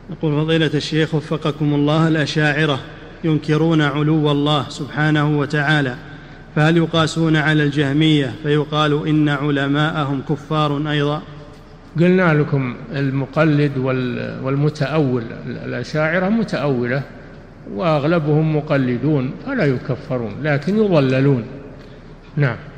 يقول فضيلة الشيخ وفقكم الله، الأشاعرة ينكرون علو الله سبحانه وتعالى، فهل يقاسون على الجهمية فيقال إن علماءهم كفار أيضا؟ قلنا لكم المقلد والمتأول، الأشاعرة متأولة وأغلبهم مقلدون فلا يكفرون لكن يضللون. نعم.